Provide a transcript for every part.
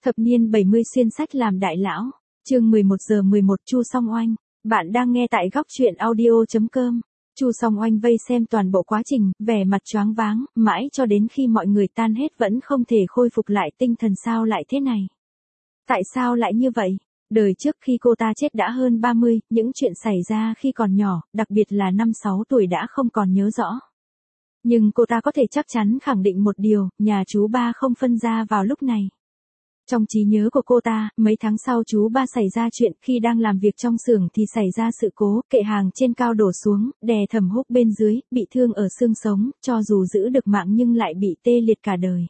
Thập niên 70 xuyên sách làm đại lão. Chương 11 giờ 11 Chu Song Oanh. Bạn đang nghe tại góc truyện audio.com. Chu Song Oanh vây xem toàn bộ quá trình, vẻ mặt choáng váng, mãi cho đến khi mọi người tan hết vẫn không thể khôi phục lại tinh thần. Sao lại thế này? Tại sao lại như vậy? Đời trước khi cô ta chết đã hơn 30, những chuyện xảy ra khi còn nhỏ, đặc biệt là 5-6 tuổi đã không còn nhớ rõ. Nhưng cô ta có thể chắc chắn khẳng định một điều, nhà chú ba không phân ra vào lúc này. Trong trí nhớ của cô ta, mấy tháng sau chú ba xảy ra chuyện, khi đang làm việc trong xưởng thì xảy ra sự cố, kệ hàng trên cao đổ xuống, đè Thẩm Húc bên dưới, bị thương ở xương sống, cho dù giữ được mạng nhưng lại bị tê liệt cả đời.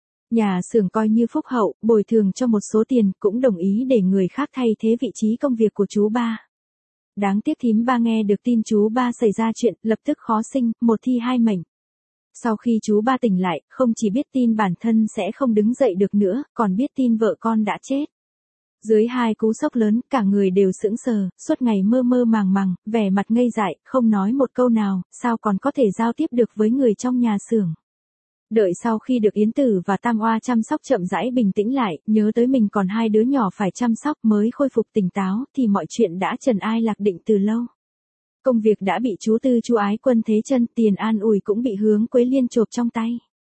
Nhà xưởng coi như phúc hậu, bồi thường cho một số tiền, cũng đồng ý để người khác thay thế vị trí công việc của chú ba. Đáng tiếc thím ba nghe được tin chú ba xảy ra chuyện, lập tức khó sinh, một thi hai mệnh. Sau khi chú ba tỉnh lại, không chỉ biết tin bản thân sẽ không đứng dậy được nữa, còn biết tin vợ con đã chết. Dưới hai cú sốc lớn, cả người đều sững sờ, suốt ngày mơ mơ màng màng, vẻ mặt ngây dại, không nói một câu nào, sao còn có thể giao tiếp được với người trong nhà xưởng. Đợi sau khi được Yến Tử và Tam Oa chăm sóc chậm rãi bình tĩnh lại, nhớ tới mình còn hai đứa nhỏ phải chăm sóc mới khôi phục tỉnh táo, thì mọi chuyện đã trần ai lạc định từ lâu. Công việc đã bị chú Tư chú Ái Quân thế chân, tiền an ủi cũng bị Hướng Quế Liên chộp trong tay.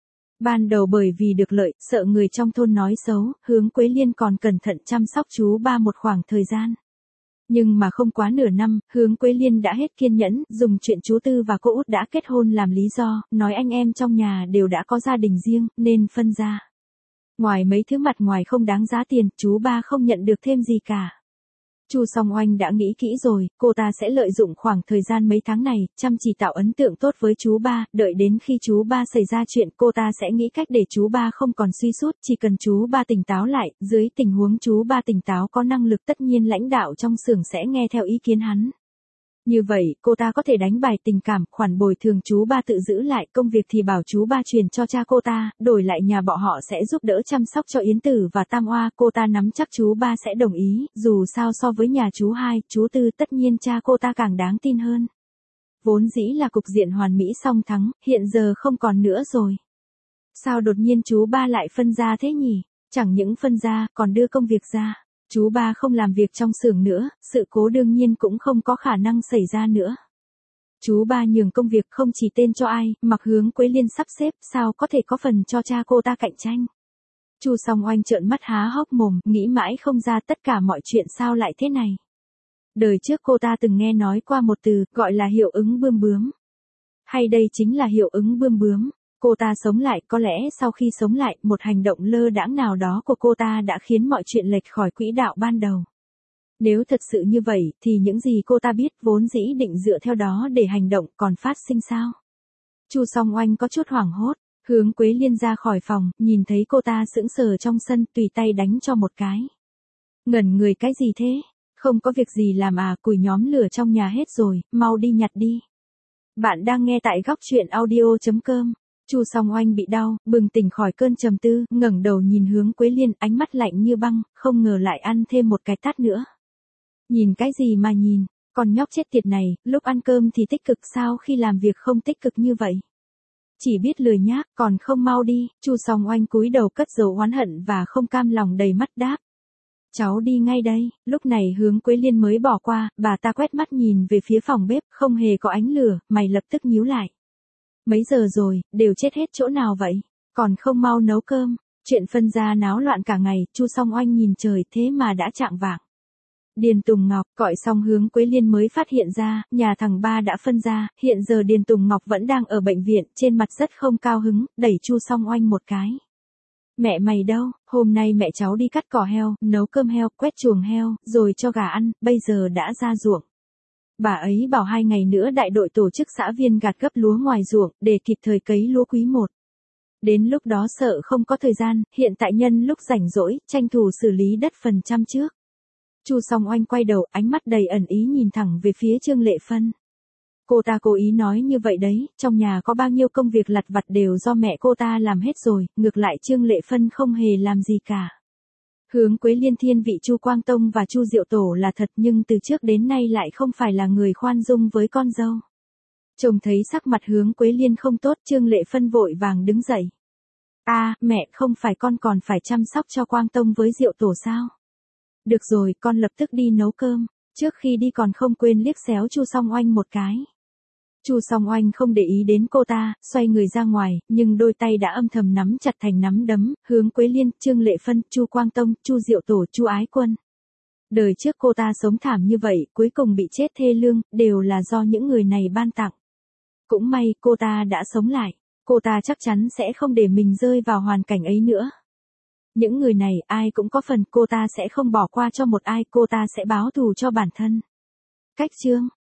Ban đầu bởi vì được lợi, sợ người trong thôn nói xấu, Hướng Quế Liên còn cẩn thận chăm sóc chú ba một khoảng thời gian. Nhưng mà không quá nửa năm, Hướng Quế Liên đã hết kiên nhẫn, dùng chuyện chú Tư và cô út đã kết hôn làm lý do, nói anh em trong nhà đều đã có gia đình riêng, nên phân ra. Ngoài mấy thứ mặt ngoài không đáng giá tiền, chú ba không nhận được thêm gì cả. Chu Song Oanh đã nghĩ kỹ rồi, cô ta sẽ lợi dụng khoảng thời gian mấy tháng này, chăm chỉ tạo ấn tượng tốt với chú ba, đợi đến khi chú ba xảy ra chuyện cô ta sẽ nghĩ cách để chú ba không còn suy sút, chỉ cần chú ba tỉnh táo lại, dưới tình huống chú ba tỉnh táo có năng lực tất nhiên lãnh đạo trong xưởng sẽ nghe theo ý kiến hắn. Như vậy, cô ta có thể đánh bài tình cảm, khoản bồi thường chú ba tự giữ lại, công việc thì bảo chú ba truyền cho cha cô ta, đổi lại nhà bọn họ sẽ giúp đỡ chăm sóc cho Yến Tử và Tam Oa, cô ta nắm chắc chú ba sẽ đồng ý, dù sao so với nhà chú hai, chú Tư tất nhiên cha cô ta càng đáng tin hơn. Vốn dĩ là cục diện hoàn mỹ song thắng, hiện giờ không còn nữa rồi. Sao đột nhiên chú ba lại phân ra thế nhỉ? Chẳng những phân ra, còn đưa công việc ra. Chú ba không làm việc trong xưởng nữa, sự cố đương nhiên cũng không có khả năng xảy ra nữa. Chú ba nhường công việc không chỉ tên cho ai, mặc Hướng Quế Liên sắp xếp, sao có thể có phần cho cha cô ta cạnh tranh. Chu Song Oanh trợn mắt há hốc mồm, nghĩ mãi không ra tất cả mọi chuyện sao lại thế này. Đời trước cô ta từng nghe nói qua một từ, gọi là hiệu ứng bươm bướm. Hay đây chính là hiệu ứng bươm bướm. Cô ta sống lại, có lẽ sau khi sống lại, một hành động lơ đãng nào đó của cô ta đã khiến mọi chuyện lệch khỏi quỹ đạo ban đầu. Nếu thật sự như vậy, thì những gì cô ta biết vốn dĩ định dựa theo đó để hành động còn phát sinh sao? Chu Song Oanh có chút hoảng hốt, Hướng Quế Liên ra khỏi phòng, nhìn thấy cô ta sững sờ trong sân, tùy tay đánh cho một cái. Ngẩn người cái gì thế? Không có việc gì làm à, củi nhóm lửa trong nhà hết rồi, mau đi nhặt đi. Bạn đang nghe tại góc truyện audio.com. Chu Song Oanh bị đau, bừng tỉnh khỏi cơn trầm tư, ngẩng đầu nhìn Hướng Quế Liên, ánh mắt lạnh như băng, không ngờ lại ăn thêm một cái tát nữa. Nhìn cái gì mà nhìn, con nhóc chết tiệt này, lúc ăn cơm thì tích cực, sao khi làm việc không tích cực như vậy? Chỉ biết lười nhác, còn không mau đi. Chu Song Oanh cúi đầu cất dấu oán hận và không cam lòng đầy mắt đáp. Cháu đi ngay đây. Lúc này Hướng Quế Liên mới bỏ qua, bà ta quét mắt nhìn về phía phòng bếp, không hề có ánh lửa, mày lập tức nhíu lại. Mấy giờ rồi, đều chết hết chỗ nào vậy? Còn không mau nấu cơm. Chuyện phân ra náo loạn cả ngày, Chu Song Oanh nhìn trời, thế mà đã chạng vạng. Điền Tùng Ngọc, gọi xong Hướng Quế Liên mới phát hiện ra, nhà thằng ba đã phân ra, hiện giờ Điền Tùng Ngọc vẫn đang ở bệnh viện, trên mặt rất không cao hứng, đẩy Chu Song Oanh một cái. Mẹ mày đâu, hôm nay mẹ cháu đi cắt cỏ heo, nấu cơm heo, quét chuồng heo, rồi cho gà ăn, bây giờ đã ra ruộng. Bà ấy bảo 2 ngày nữa đại đội tổ chức xã viên gặt gấp lúa ngoài ruộng, để kịp thời cấy lúa quý 1. Đến lúc đó sợ không có thời gian, hiện tại nhân lúc rảnh rỗi, tranh thủ xử lý đất phần trăm trước. Chu Song Oanh quay đầu, ánh mắt đầy ẩn ý nhìn thẳng về phía Trương Lệ Phân. Cô ta cố ý nói như vậy đấy, trong nhà có bao nhiêu công việc lặt vặt đều do mẹ cô ta làm hết rồi, ngược lại Trương Lệ Phân không hề làm gì cả. Hướng Quế Liên thiên vị Chu Quang Tông và Chu Diệu Tổ là thật, nhưng từ trước đến nay lại không phải là người khoan dung với con dâu. Trông thấy sắc mặt Hướng Quế Liên không tốt, Trương Lệ Phân vội vàng đứng dậy. Mẹ, không phải con còn phải chăm sóc cho Quang Tông với Diệu Tổ sao? Được rồi, con lập tức đi nấu cơm. Trước khi đi còn không quên liếc xéo Chu Song Oanh một cái. Chu Song Oanh không để ý đến cô ta, xoay người ra ngoài, nhưng đôi tay đã âm thầm nắm chặt thành nắm đấm, hướng Quế Liên, Trương Lệ Phân, Chu Quang Tông, Chu Diệu Tổ, Chu Ái Quân. Đời trước cô ta sống thảm như vậy, cuối cùng bị chết thê lương, đều là do những người này ban tặng. Cũng may cô ta đã sống lại, cô ta chắc chắn sẽ không để mình rơi vào hoàn cảnh ấy nữa. Những người này ai cũng có phần, cô ta sẽ không bỏ qua cho một ai, cô ta sẽ báo thù cho bản thân. Cách chương